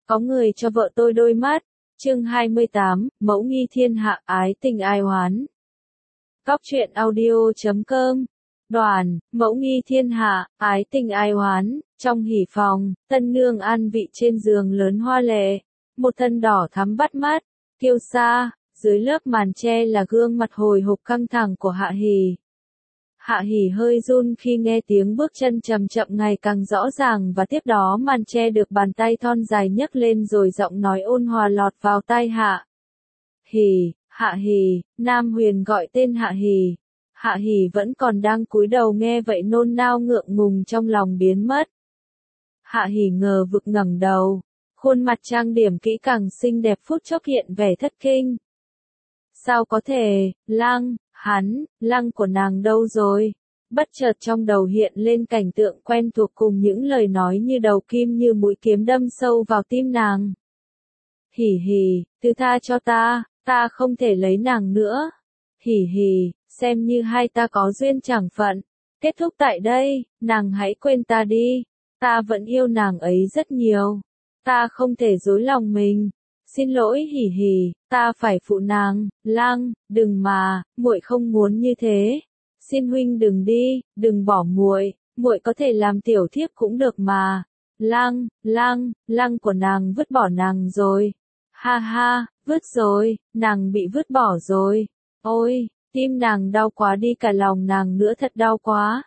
Có người cho vợ tôi đôi mắt. Chương 28, Mẫu nghi thiên hạ, ái tình ai oán. Cóc truyện audio.com. Đoàn, mẫu nghi thiên hạ, ái tình ai oán. Trong hỉ phòng, tân nương an vị trên giường lớn hoa lệ, một thân đỏ thắm bắt mắt, kiêu sa, dưới lớp màn che là gương mặt hồi hộp căng thẳng của Hạ Hỉ. Hạ Hỉ hơi run khi nghe tiếng bước chân chậm chậm ngày càng rõ ràng, và tiếp đó màn che được bàn tay thon dài nhấc lên rồi giọng nói ôn hòa lọt vào tai Hạ Hỉ. Hạ Hỉ, Nam Huyền gọi tên Hạ Hỉ. Hạ Hỉ vẫn còn đang cúi đầu nghe vậy nôn nao ngượng ngùng trong lòng biến mất. Hạ Hỉ ngờ vực ngẩng đầu, khuôn mặt trang điểm kỹ càng xinh đẹp phút chốc hiện vẻ thất kinh. Sao có thể, lăng của nàng đâu rồi? Bất chợt trong đầu hiện lên cảnh tượng quen thuộc cùng những lời nói như đầu kim như mũi kiếm đâm sâu vào tim nàng. Hỉ Hỉ, thứ tha cho ta không thể lấy nàng nữa. Hỉ Hỉ, xem như hai ta có duyên chẳng phận. Kết thúc tại đây, nàng hãy quên ta đi. Ta vẫn yêu nàng ấy rất nhiều. Ta không thể dối lòng mình. Xin lỗi Hỉ Hỉ, ta phải phụ nàng. Lăng, đừng mà, muội không muốn như thế. Xin huynh đừng đi, đừng bỏ muội, muội có thể làm tiểu thiếp cũng được mà. Lăng của nàng vứt bỏ nàng rồi. Ha ha, vứt rồi, nàng bị vứt bỏ rồi. Ôi, tim nàng đau quá đi, cả lòng nàng nữa, thật đau quá.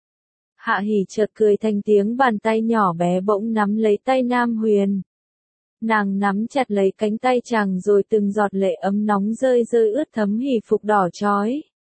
Hạ Hỉ chợt cười thành tiếng, bàn tay nhỏ bé bỗng nắm lấy tay Nam Huyền. Nàng nắm chặt lấy cánh tay chàng rồi từng giọt lệ ấm nóng rơi ướt thấm hỉ phục đỏ chói.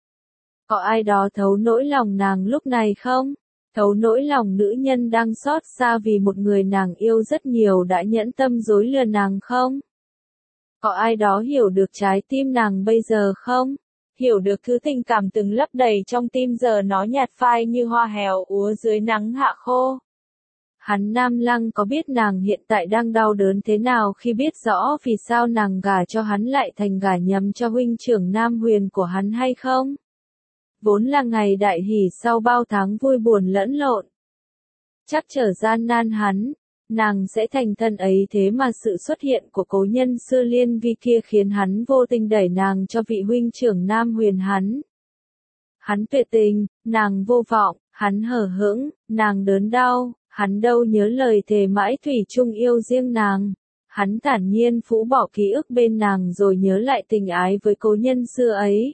Có ai đó thấu nỗi lòng nàng lúc này không? Thấu nỗi lòng nữ nhân đang xót xa vì một người nàng yêu rất nhiều đã nhẫn tâm dối lừa nàng không? Có ai đó hiểu được trái tim nàng bây giờ không? Hiểu được thứ tình cảm từng lấp đầy trong tim giờ nó nhạt phai như hoa hèo úa dưới nắng hạ khô. Hắn Nam Lăng có biết nàng hiện tại đang đau đớn thế nào khi biết rõ vì sao nàng gả cho hắn lại thành gả nhầm cho huynh trưởng Nam Huyền của hắn hay không? Vốn là ngày đại hỷ sau bao tháng vui buồn lẫn lộn. Chắc trở gian nan nàng sẽ thành thân ấy, thế mà sự xuất hiện của cố nhân xưa Liên Vi kia khiến hắn vô tình đẩy nàng cho vị huynh trưởng Nam Huyền hắn. Hắn tuyệt tình, nàng vô vọng, hắn hờ hững, nàng đớn đau, hắn đâu nhớ lời thề mãi thủy chung yêu riêng nàng. Hắn thản nhiên phũ bỏ ký ức bên nàng rồi nhớ lại tình ái với cố nhân xưa ấy.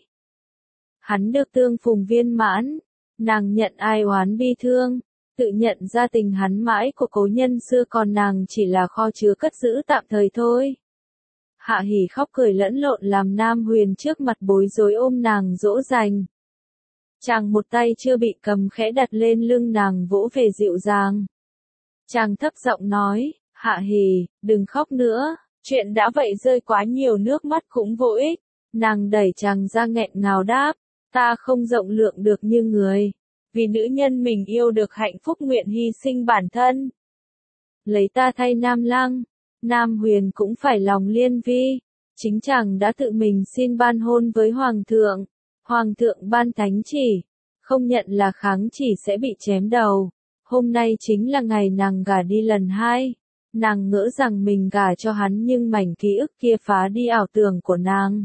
Hắn được tương phùng viên mãn, nàng nhận ai oán bi thương, tự nhận ra tình hắn mãi của cố nhân xưa, còn nàng chỉ là kho chứa cất giữ tạm thời thôi. Hạ Hỉ khóc cười lẫn lộn làm Nam Huyền trước mặt bối rối ôm nàng dỗ dành. Chàng một tay chưa bị cầm khẽ đặt lên lưng nàng vỗ về dịu dàng. Chàng thấp giọng nói, Hạ Hỉ, đừng khóc nữa, chuyện đã vậy rơi quá nhiều nước mắt cũng vô ích. Nàng đẩy chàng ra nghẹn ngào đáp, ta không rộng lượng được như người. Vì nữ nhân mình yêu được hạnh phúc nguyện hy sinh bản thân. Lấy ta thay Nam Lăng, Nam Huyền cũng phải lòng Liên Vi. Chính chàng đã tự mình xin ban hôn với Hoàng thượng. Hoàng thượng ban thánh chỉ, không nhận là kháng chỉ sẽ bị chém đầu. Hôm nay chính là ngày nàng gả đi lần 2. Nàng ngỡ rằng mình gả cho hắn nhưng mảnh ký ức kia phá đi ảo tưởng của nàng.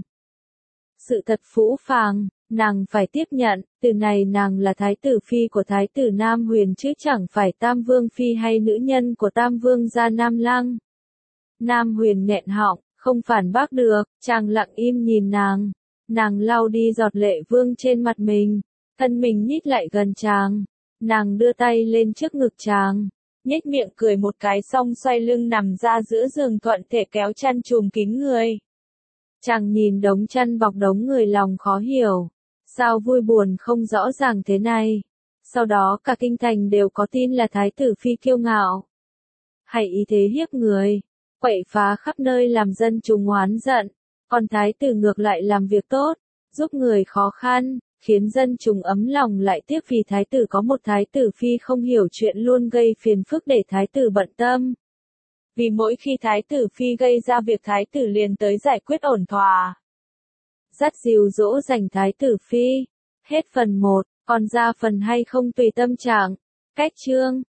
Sự thật phũ phàng, nàng phải tiếp nhận, từ này nàng là thái tử phi của thái tử Nam Huyền chứ chẳng phải Tam Vương phi hay nữ nhân của Tam Vương gia Nam Lăng. Nam Huyền nghẹn họng, không phản bác được, chàng lặng im nhìn nàng. Nàng lau đi giọt lệ vương trên mặt mình, thân mình nhích lại gần chàng. Nàng đưa tay lên trước ngực chàng, nhếch miệng cười một cái xong xoay lưng nằm ra giữa giường thuận thể kéo chăn trùm kín người. Chàng nhìn đống chăn bọc đống người lòng khó hiểu. Sao vui buồn không rõ ràng thế này? Sau đó cả kinh thành đều có tin là thái tử phi kiêu ngạo. Hay ý thế hiếp người, quậy phá khắp nơi làm dân chúng oán giận. Còn thái tử ngược lại làm việc tốt, giúp người khó khăn, khiến dân chúng ấm lòng. Lại tiếc vì thái tử có một thái tử phi không hiểu chuyện luôn gây phiền phức để thái tử bận tâm. Vì mỗi khi thái tử phi gây ra việc thái tử liền tới giải quyết ổn thỏa. Dắt dìu dỗ dành thái tử phi. Hết phần 1, còn ra phần 2 không tùy tâm trạng. Cách chương.